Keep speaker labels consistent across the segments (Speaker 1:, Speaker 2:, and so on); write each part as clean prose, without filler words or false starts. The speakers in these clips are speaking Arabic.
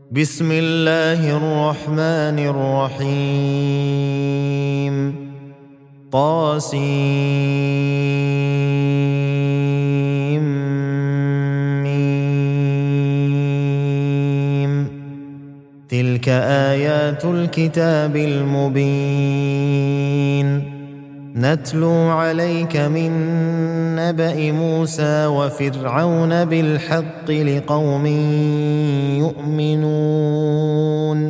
Speaker 1: بسم الله الرحمن الرحيم طاسيم تلك آيات الكتاب المبين نتلو عليك من نبأ موسى وفرعون بالحق لقوم يؤمنون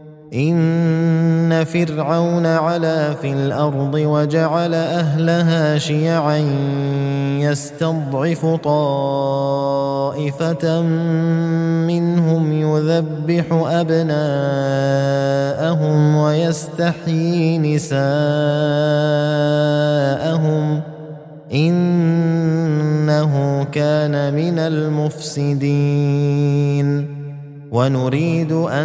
Speaker 1: إن فرعون علا في الأرض وجعل أهلها شيعا يستضعف طائفة منهم يذبح أبناءهم ويستحيي نساءهم إنه كان من المفسدين ونريد أن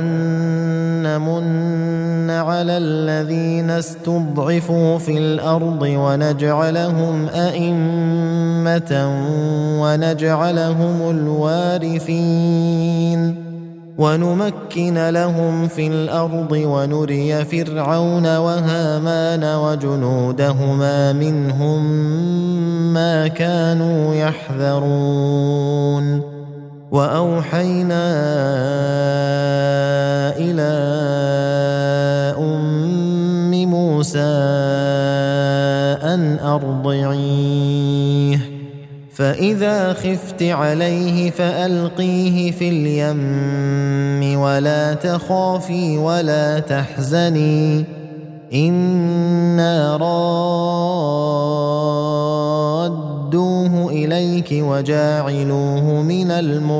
Speaker 1: نمن على الذين استضعفوا في الأرض ونجعلهم أئمة ونجعلهم الوارثين ونمكن لهم في الأرض ونري فرعون وهامان وجنودهما منهم ما كانوا يحذرون وأوحينا إلى أم موسى أن أرضعيه فإذا خفت عليه فألقيه في اليم ولا تخافي ولا تحزني إنا رادوه إليك وجاعلوه من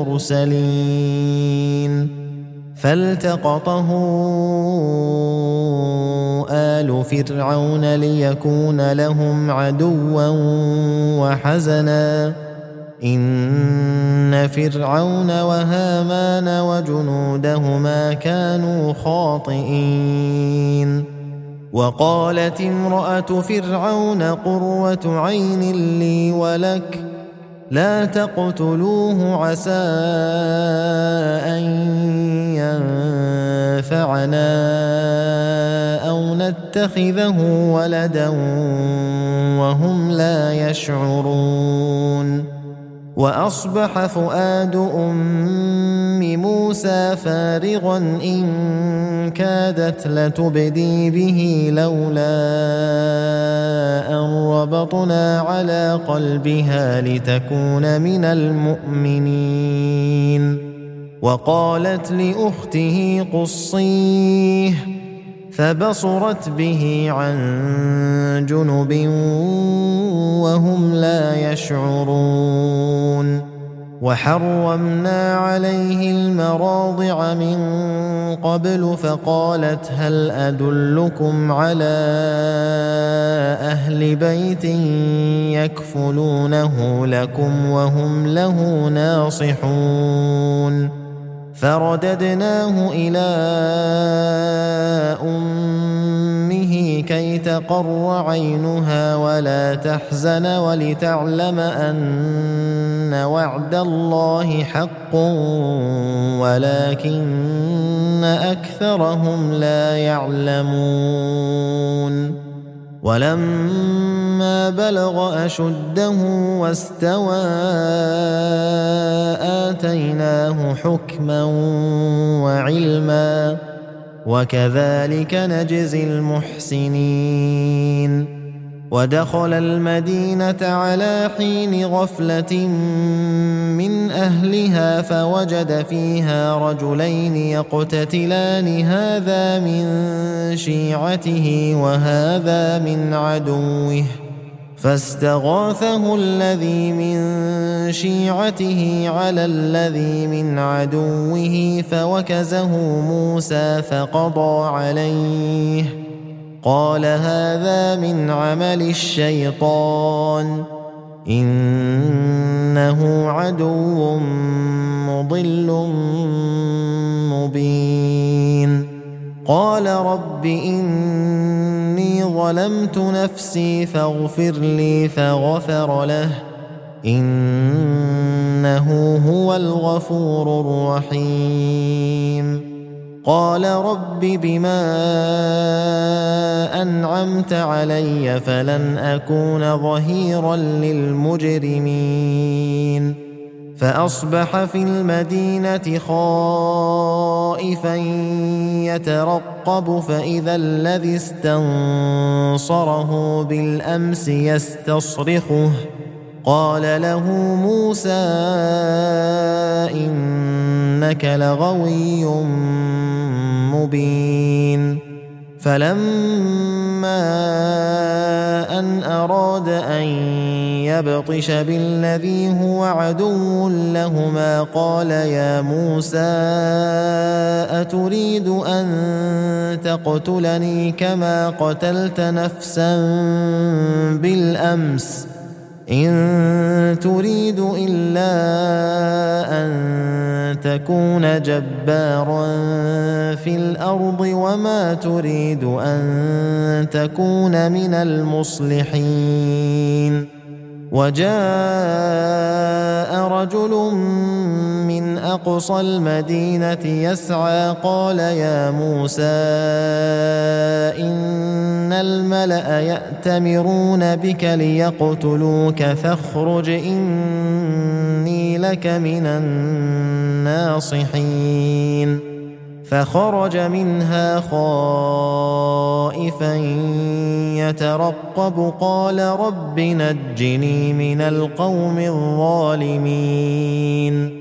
Speaker 1: المرسلين فالتقطه آل فرعون ليكون لهم عدوا وحزنا إن فرعون وهامان وجنودهما كانوا خاطئين وقالت امرأة فرعون قرة عين لي ولك لا تقتلوه عسى أن ينفعنا أو نتخذه ولدا وهم لا يشعرون وأصبح فؤاد أم موسى فارغا إن كادت لتبدي به لولا أن ربطنا على قلبها لتكون من المؤمنين وقالت لأخته قصيه فبصرت به عن جنب وهم لا يشعرون وحرمنا عليه المراضع من قبل فقالت هل أدلكم على أهل بيت يكفلونه لكم وهم له ناصحون فرددناه إلى أمه كي تقر عينها ولا تحزن ولتعلم أن وعد الله حق ولكن أكثرهم لا يعلمون ولما بلغ أشده واستوى آتيناه حكما وعلما وكذلك نجزي المحسنين ودخل المدينة على حين غفلة من أهلها فوجد فيها رجلين يقتتلان هذا من شيعته وهذا من عدوه فاستغاثه الذي من شيعته على الذي من عدوه فوكزه موسى فقضى عليه قال هذا من عمل الشيطان إنه عدو مضل مبين قال رب إني ظلمت نفسي فاغفر لي فغفر له إنه هو الغفور الرحيم قال رب بما أنعمت علي فلن أكون ظهيرا للمجرمين فأصبح في المدينة خائفا يترقب فإذا الذي استنصره بالأمس يستصرخه قال له موسى إنك لغوي مبين فلما أن أراد أن يبطش بالذي هو عدو لهما قال يا موسى أتريد أن تقتلني كما قتلت نفسا بالأمس إن تريد إلا أن تكون جبارا في الأرض وما تريد أن تكون من المصلحين وجاء رجل من أقصى المدينة يسعى قال يا موسى إن الملأ يأتمرون بك ليقتلوك فاخرج إني لك من الناصحين فخرج منها خائفا يترقب قال رب نجني من القوم الظالمين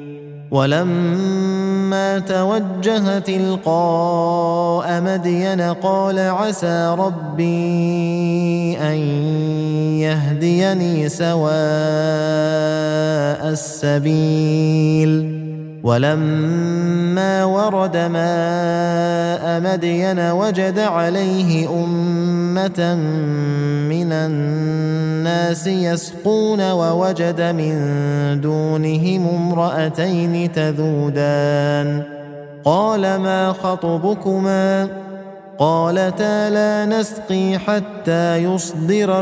Speaker 1: ولما توجه تلقاء مدين قال عسى ربي أن يهديني سواء السبيل ولما ورد ماء مدين وجد عليه أمة من الناس يسقون ووجد من دونهم امرأتين تذودان قال ما خطبكما قالتا لا نسقي حتى يصدر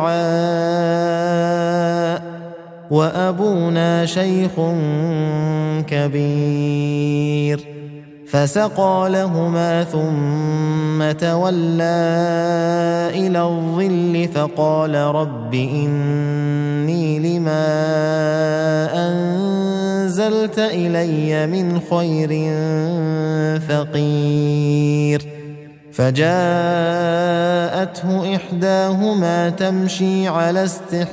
Speaker 1: الرعاء وأبونا شيخ كبير فسقى لهما ثم تولى إلى الظل فقال رب إني لما أنزلت إلي من خير فقير فجاءته إحداهما تمشي على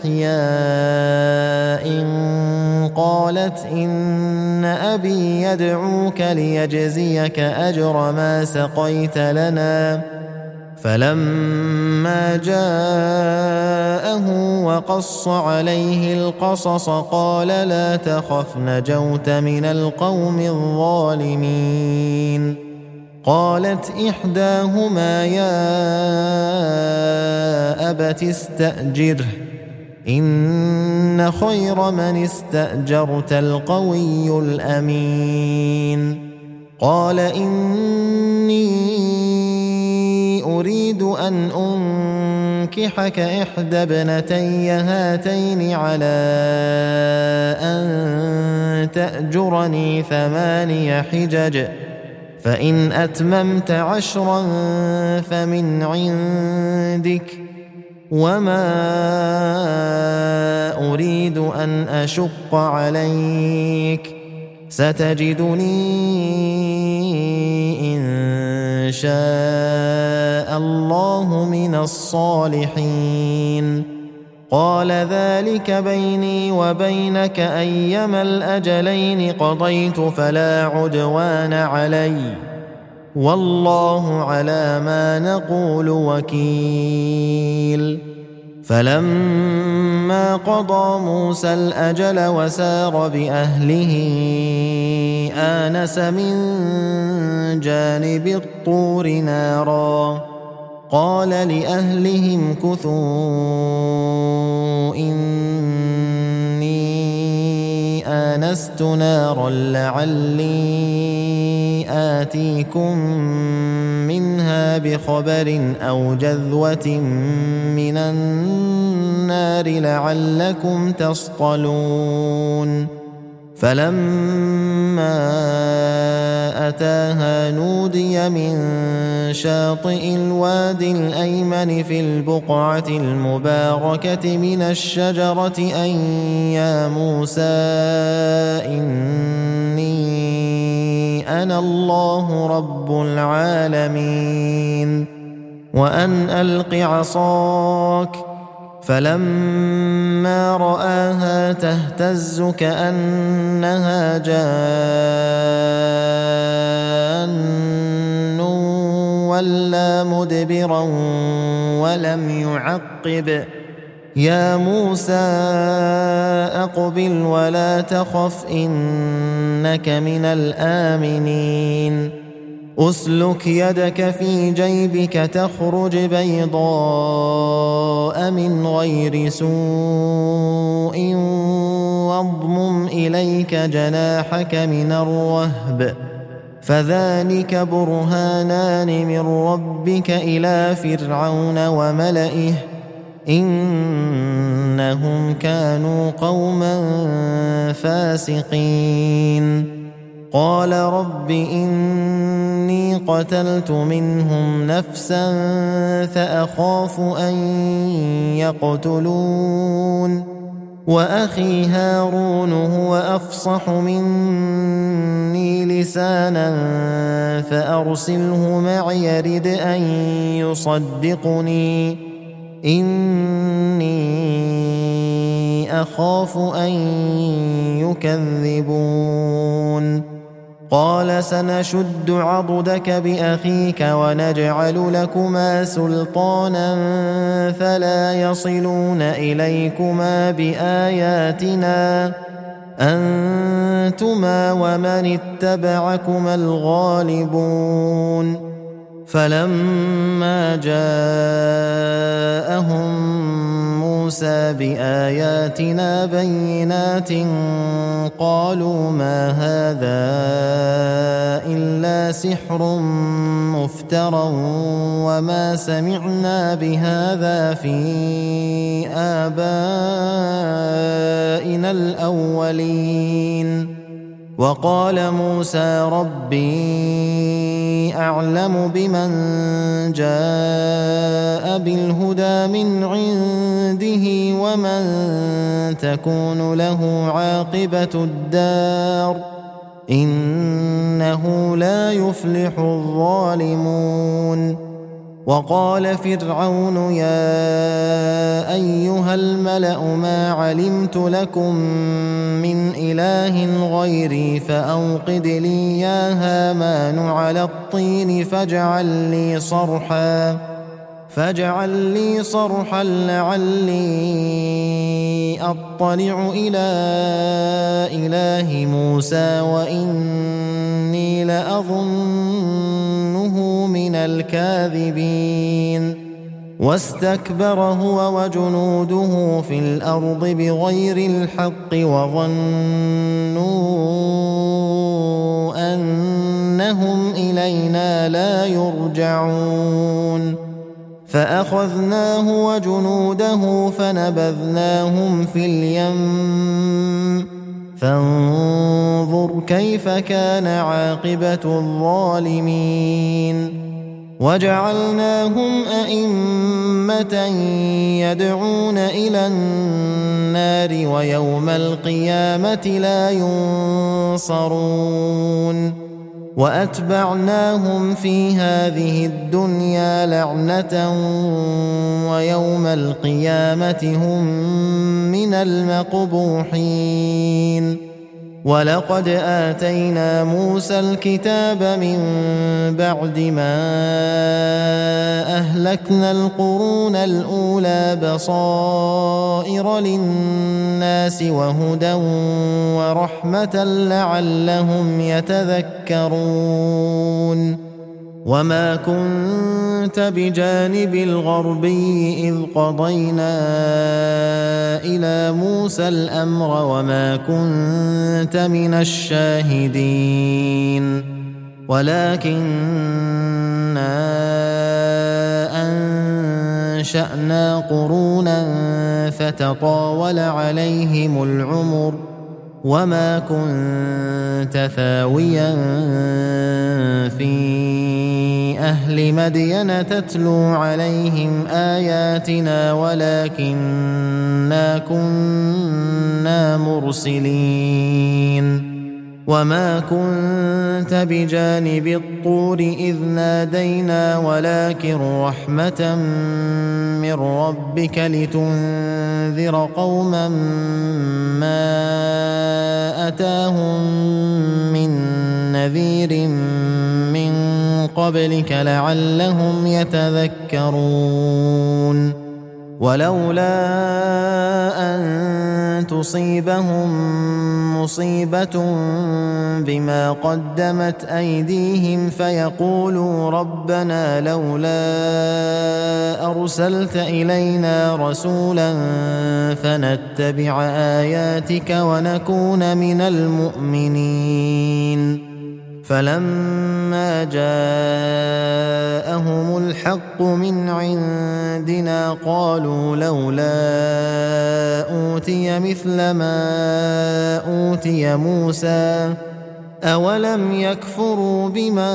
Speaker 1: استحياء قالت إن أبي يدعوك ليجزيك أجر ما سقيت لنا فلما جاءه وقص عليه القصص قال لا تخف نجوت من القوم الظالمين قالت إحداهما يا أبت استأجره إن خير من استأجرت القوي الأمين قال إني أريد أن أنكحك إحدى ابنتي هاتين على أن تأجرني 8 حجج فإن أتممت 10 فمن عندك وما أريد أن أشق عليك ستجدني إن شاء الله من الصالحين قال ذلك بيني وبينك أيما الأجلين قضيت فلا عدوان علي والله على ما نقول وكيل فلما قضى موسى الأجل وسار بأهله آنس من جانب الطور نارا قال لأهلهم كثوا إني آنست نارا لعلي آتيكم منها بخبر أو جذوة من النار لعلكم تصطلون فلما أتاها نودي من شاطئ الوادي الأيمن في البقعة المباركة من الشجرة أن يا موسى إني أنا الله رب العالمين وأن ألق عصاك. فلما رآها تهتز كأنها جان ولى مدبرا ولم يعقب. يا موسى أقبل ولا تخف إنك من الآمنين. أسلك يدك في جيبك تخرج بيضاء من غير سوء واضمم إليك جناحك من الرهب فذلك برهانان من ربك إلى فرعون وملئه إنهم كانوا قوما فاسقين. قال رب إني قتلت منهم نفسا فأخاف أن يقتلون وأخي هارون هو أفصح مني لسانا فأرسله معي يرد أن يصدقني إني أخاف أن يكذبون. قال سنشد عضدك بأخيك ونجعل لكما سلطانا فلا يصلون إليكما بآياتنا أنتما ومن اتبعكما الغالبون. فلما جاءهم موسى بآياتنا بينات قالوا ما هذا إلا سحر مفترى وما سمعنا بهذا في آبائنا الأولين. وقال موسى ربي أعلم بمن جاء بالهدى من عنده ومن تكون له عاقبة الدار إنه لا يفلح الظالمون. وقال فرعون يا أيها الملأ ما علمت لكم من إله غيري فأوقد لي يا هامان على الطين فاجعل لي صرحا لعلي أطلع إلى إله موسى وإني لأظنه من الكاذبين. واستكبر هو وجنوده في الأرض بغير الحق وظنوا أنهم إلينا لا يرجعون. فأخذناه وجنوده فنبذناهم في اليم فانظر كيف كان عاقبة الظالمين. وجعلناهم أئمة يدعون إلى النار ويوم القيامة لا ينصرون. وأتبعناهم في هذه الدنيا لعنة ويوم القيامة هم من المقبوحين. ولقد آتينا موسى الكتاب من بعد ما أهلكنا القرون الأولى بصائر للناس وهدى ورحمة لعلهم يتذكرون. وما كنت بجانب الغربي إذ قضينا إلى موسى الأمر وما كنت من الشاهدين ولكننا أنشأنا قرونا فتطاول عليهم العمر وما كنت ثاويا في أهل مدين تتلو عليهم آياتنا ولكننا كنا مرسلين وما كنت بجانب الطور إذ نادينا ولكن رحمة من ربك لتنذر قوما ما أتاهم من نذير من قبلك لعلهم يتذكرون ولولا أن تصيبهم مصيبة بما قدمت أيديهم فيقولوا ربنا لولا أرسلت إلينا رسولا فنتبع آياتك ونكون من المؤمنين فلما جاءهم الحق من عندنا قالوا لولا أوتي مثل ما أوتي موسى أولم يكفروا بما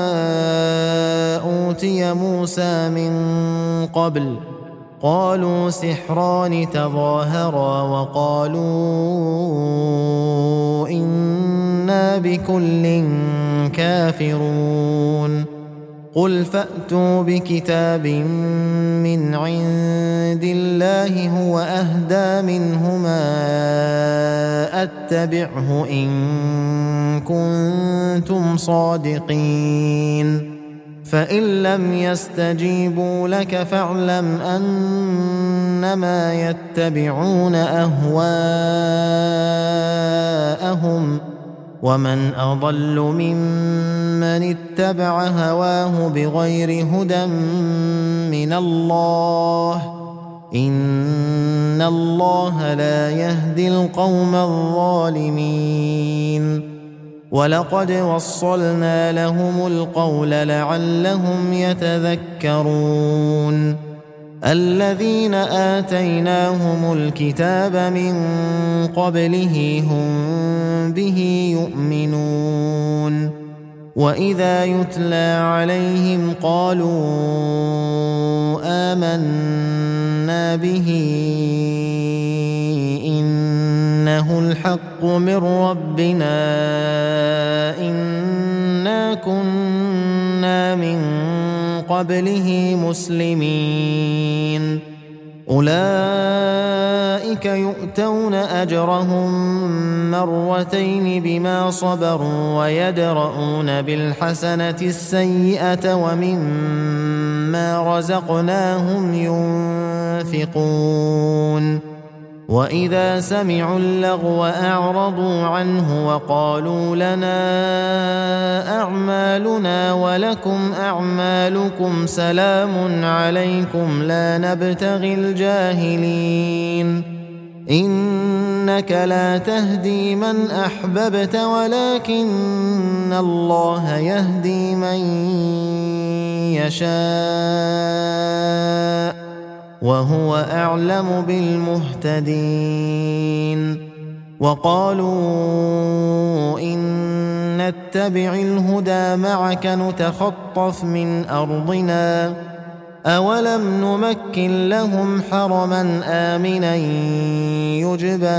Speaker 1: أوتي موسى من قبل قالوا سحران تظاهرا وقالوا إنا بكل كافرون قل فأتوا بكتاب من عند الله هو أهدى منهما أتبعه إن كنتم صادقين فإن لم يستجيبوا لك فاعلم أنما يتبعون أهواءهم ومن أضل ممن اتبع هواه بغير هدى من الله إن الله لا يهدي القوم الظالمين ولقد وصلنا لهم القول لعلهم يتذكرون الذين آتيناهم الكتاب من قبله هم به يؤمنون وإذا يتلى عليهم قالوا آمنا به إنه الحق من ربنا إنا كنا من قبله مسلمين أولئك يؤتون أجرهم مرتين بما صبروا ويدرؤون بالحسنة السيئة ومما رزقناهم ينفقون وإذا سمعوا اللغو أعرضوا عنه وقالوا لنا أعمالنا ولكم أعمالكم سلام عليكم لا نبتغي الجاهلين إنك لا تهدي من أحببت ولكن الله يهدي من يشاء وهو أعلم بالمهتدين وقالوا إن نتبع الهدى معك نتخطف من أرضنا أولم نمكن لهم حرما آمنا يجبى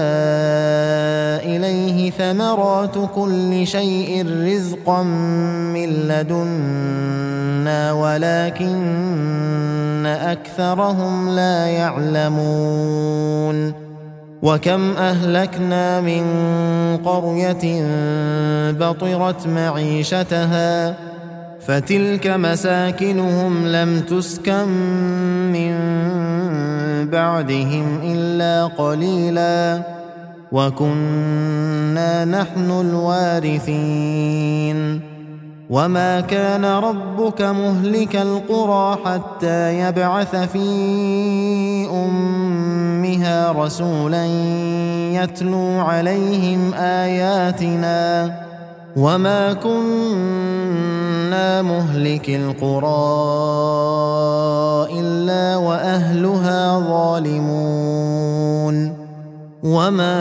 Speaker 1: إليه ثمرات كل شيء رزقا من لدنا ولكن أكثرهم لا يعلمون وكم أهلكنا من قرية بطرت معيشتها فتلك مساكنهم لم تسكن من بعدهم إلا قليلا وكنا نحن الوارثين وما كان ربك مهلك القرى حتى يبعث في أمها رسولا يتلو عليهم آياتنا وما كنا مهلك القرى إلا وأهلها ظالمون وما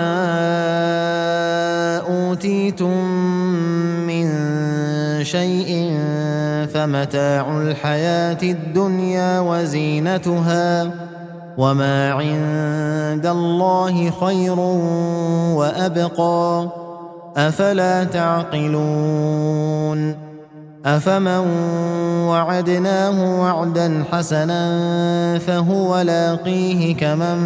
Speaker 1: أوتيتم من شيء فمتاع الحياة الدنيا وزينتها وما عند الله خير وأبقى أفلا تعقلون أفمن وعدناه وعدا حسنا فهو لاقيه كمن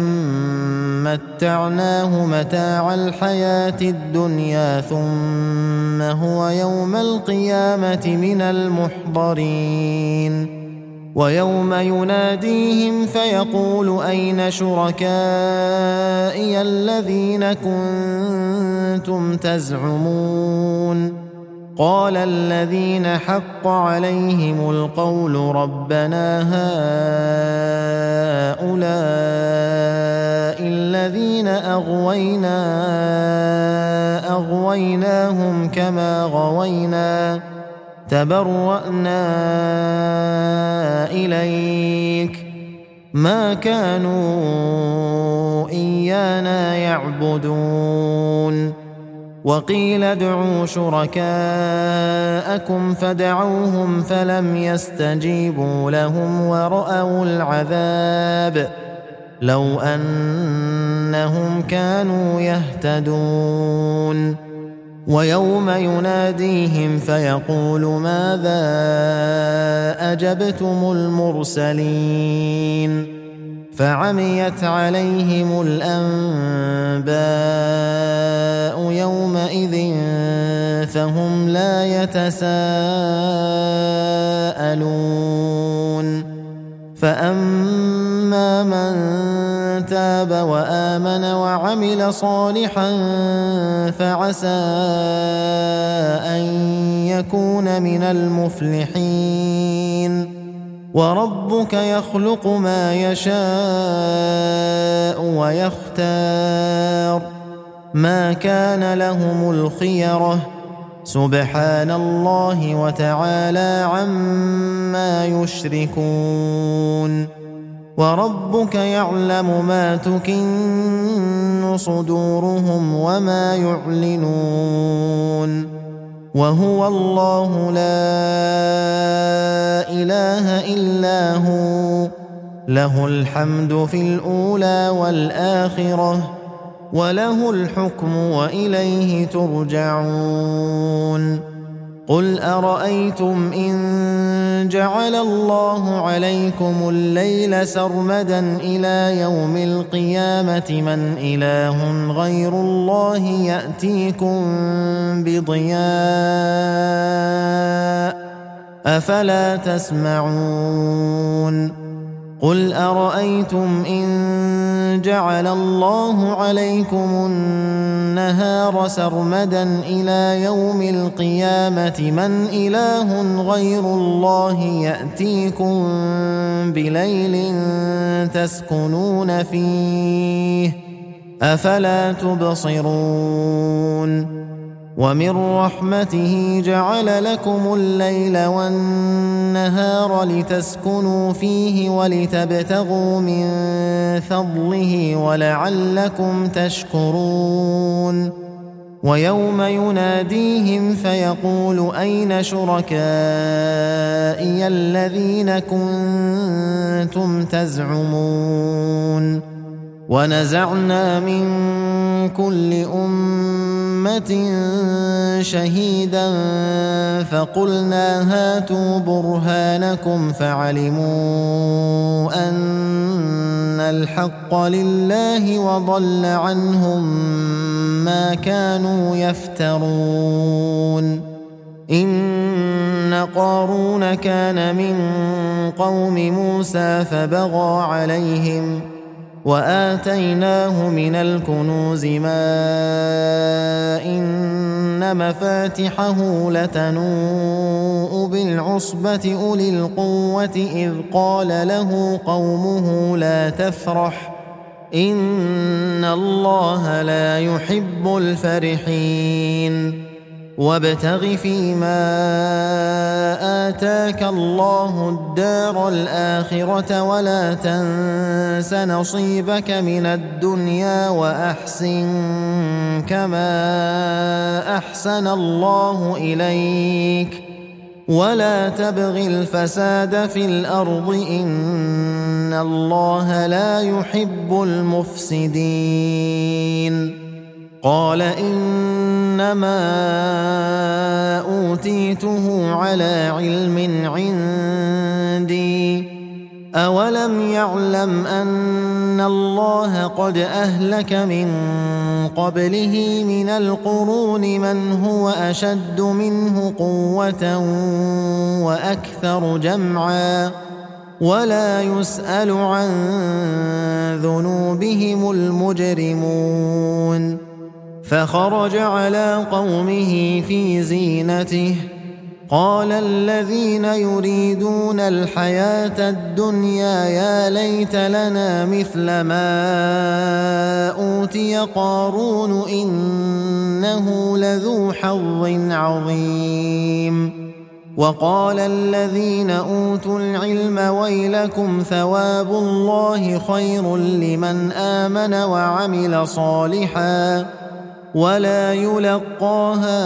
Speaker 1: متعناه متاع الحياة الدنيا ثم هو يوم القيامة من المحضرين ويوم يناديهم فيقول أين شركائي الذين كنتم تزعمون قال الذين حق عليهم القول ربنا هؤلاء الذين أغويناهم كما غوينا تبرأنا إليك ما كانوا إيانا يعبدون وقيل ادعوا شركاءكم فدعوهم فلم يستجيبوا لهم ورأوا العذاب لو أنهم كانوا يهتدون ويوم يناديهم فيقول ماذا أجبتم المرسلين فعميت عليهم الأنباء يومئذ فهم لا يتساءلون فأما من تاب وآمن وعمل صالحا فعسى أن يكون من المفلحين وربك يخلق ما يشاء ويختار ما كان لهم الخيرة سبحان الله وتعالى عما يشركون وربك يعلم ما تكن صدورهم وما يعلنون وهو الله لا إله إلا هو له الحمد في الأولى والآخرة وله الحكم وإليه ترجعون قل أرأيتم إن جعل الله عليكم الليل سرمدا إلى يوم القيامة من إله غير الله يأتيكم بضياء أفلا تسمعون قل أرأيتم إن جعل الله عليكم النهار سرمدا إلى يوم القيامة من إله غير الله يأتيكم بليل تسكنون فيه أفلا تبصرون ومن رحمته جعل لكم الليل والنهار لتسكنوا فيه ولتبتغوا من فضله ولعلكم تشكرون ويوم يناديهم فيقول أين شركائي الذين كنتم تزعمون ونزعنا من كل أمة شهيدا فقلنا هاتوا برهانكم فعلموا أن الحق لله وضل عنهم ما كانوا يفترون إن قارون كان من قوم موسى فبغى عليهم وآتيناه من الكنوز ما إن مفاتحه لتنوء بالعصبة أولي القوة إذ قال له قومه لا تفرح إن الله لا يحب الفرحين وابتغ فيما آتاك الله الدار الآخرة ولا تنس نصيبك من الدنيا وأحسن كما أحسن الله إليك ولا تبغ الفساد في الأرض إن الله لا يحب المفسدين. قال إنما أوتيته على علم عندي أولم يعلم أن الله قد أهلك من قبله من القرون من هو أشد منه قوة وأكثر جمعا ولا يسأل عن ذنوبهم المجرمون. فخرج على قومه في زينته قال الذين يريدون الحياة الدنيا يا ليت لنا مثل ما أوتي قارون إنه لذو حظ عظيم. وقال الذين أوتوا العلم ويلكم ثواب الله خير لمن آمن وعمل صالحا ولا يلقاها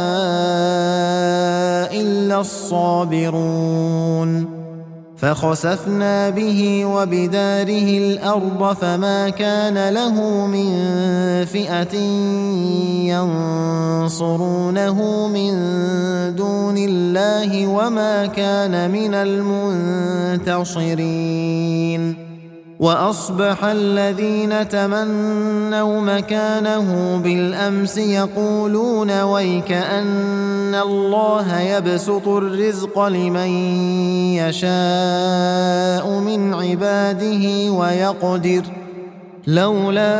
Speaker 1: إلا الصابرون. فخسفنا به وبداره الأرض فما كان له من فئة ينصرونه من دون الله وما كان من المنتصرين. وأصبح الذين تمنوا مكانه بالأمس يقولون ويكأن الله يبسط الرزق لمن يشاء من عباده ويقدر لولا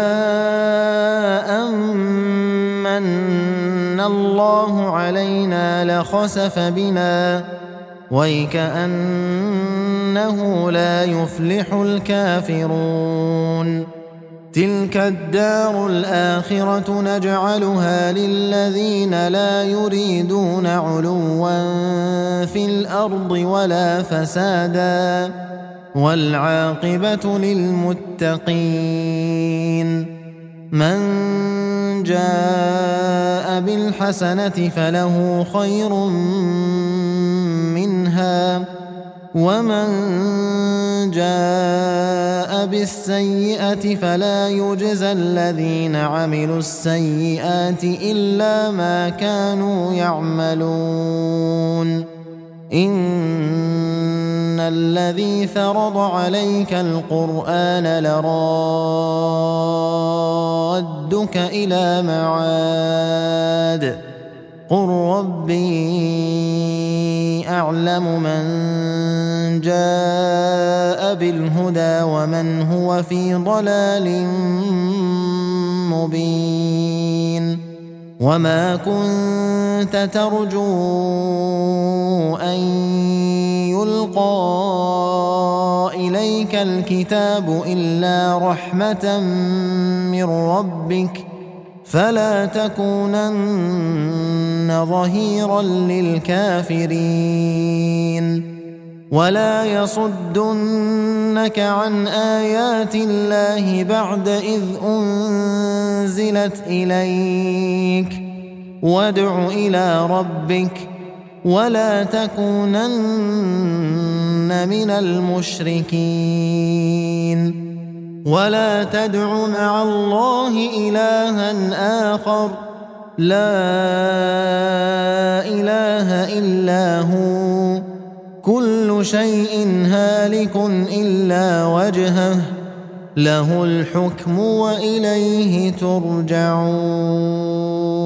Speaker 1: أمن الله علينا لخسف بنا ويكأنه لا يفلح الكافرون. تلك الدار الآخرة نجعلها للذين لا يريدون علوا في الأرض ولا فسادا والعاقبة للمتقين. من جاء بالحسنة فله خير منها ومن جاء بالسيئة فلا يجزى الذين عملوا السيئات إلا ما كانوا يعملون. إن الذي فرض عليك القرآن لرادك إلى معاد قل ربي أعلم من جاء بالهدى ومن هو في ضلال مبين. وما كنت ترجو أن يلقى إليك الكتاب إلا رحمة من ربك فلا تكونن ظهيرا للكافرين. ولا يصدنك عن آيات الله بعد إذ أنزلت إليك وادع إلى ربك ولا تكونن من المشركين. ولا تدع مع الله إلها آخر لا إله إلا هو كل شيء هالك إلا وجهه له الحكم وإليه ترجعون.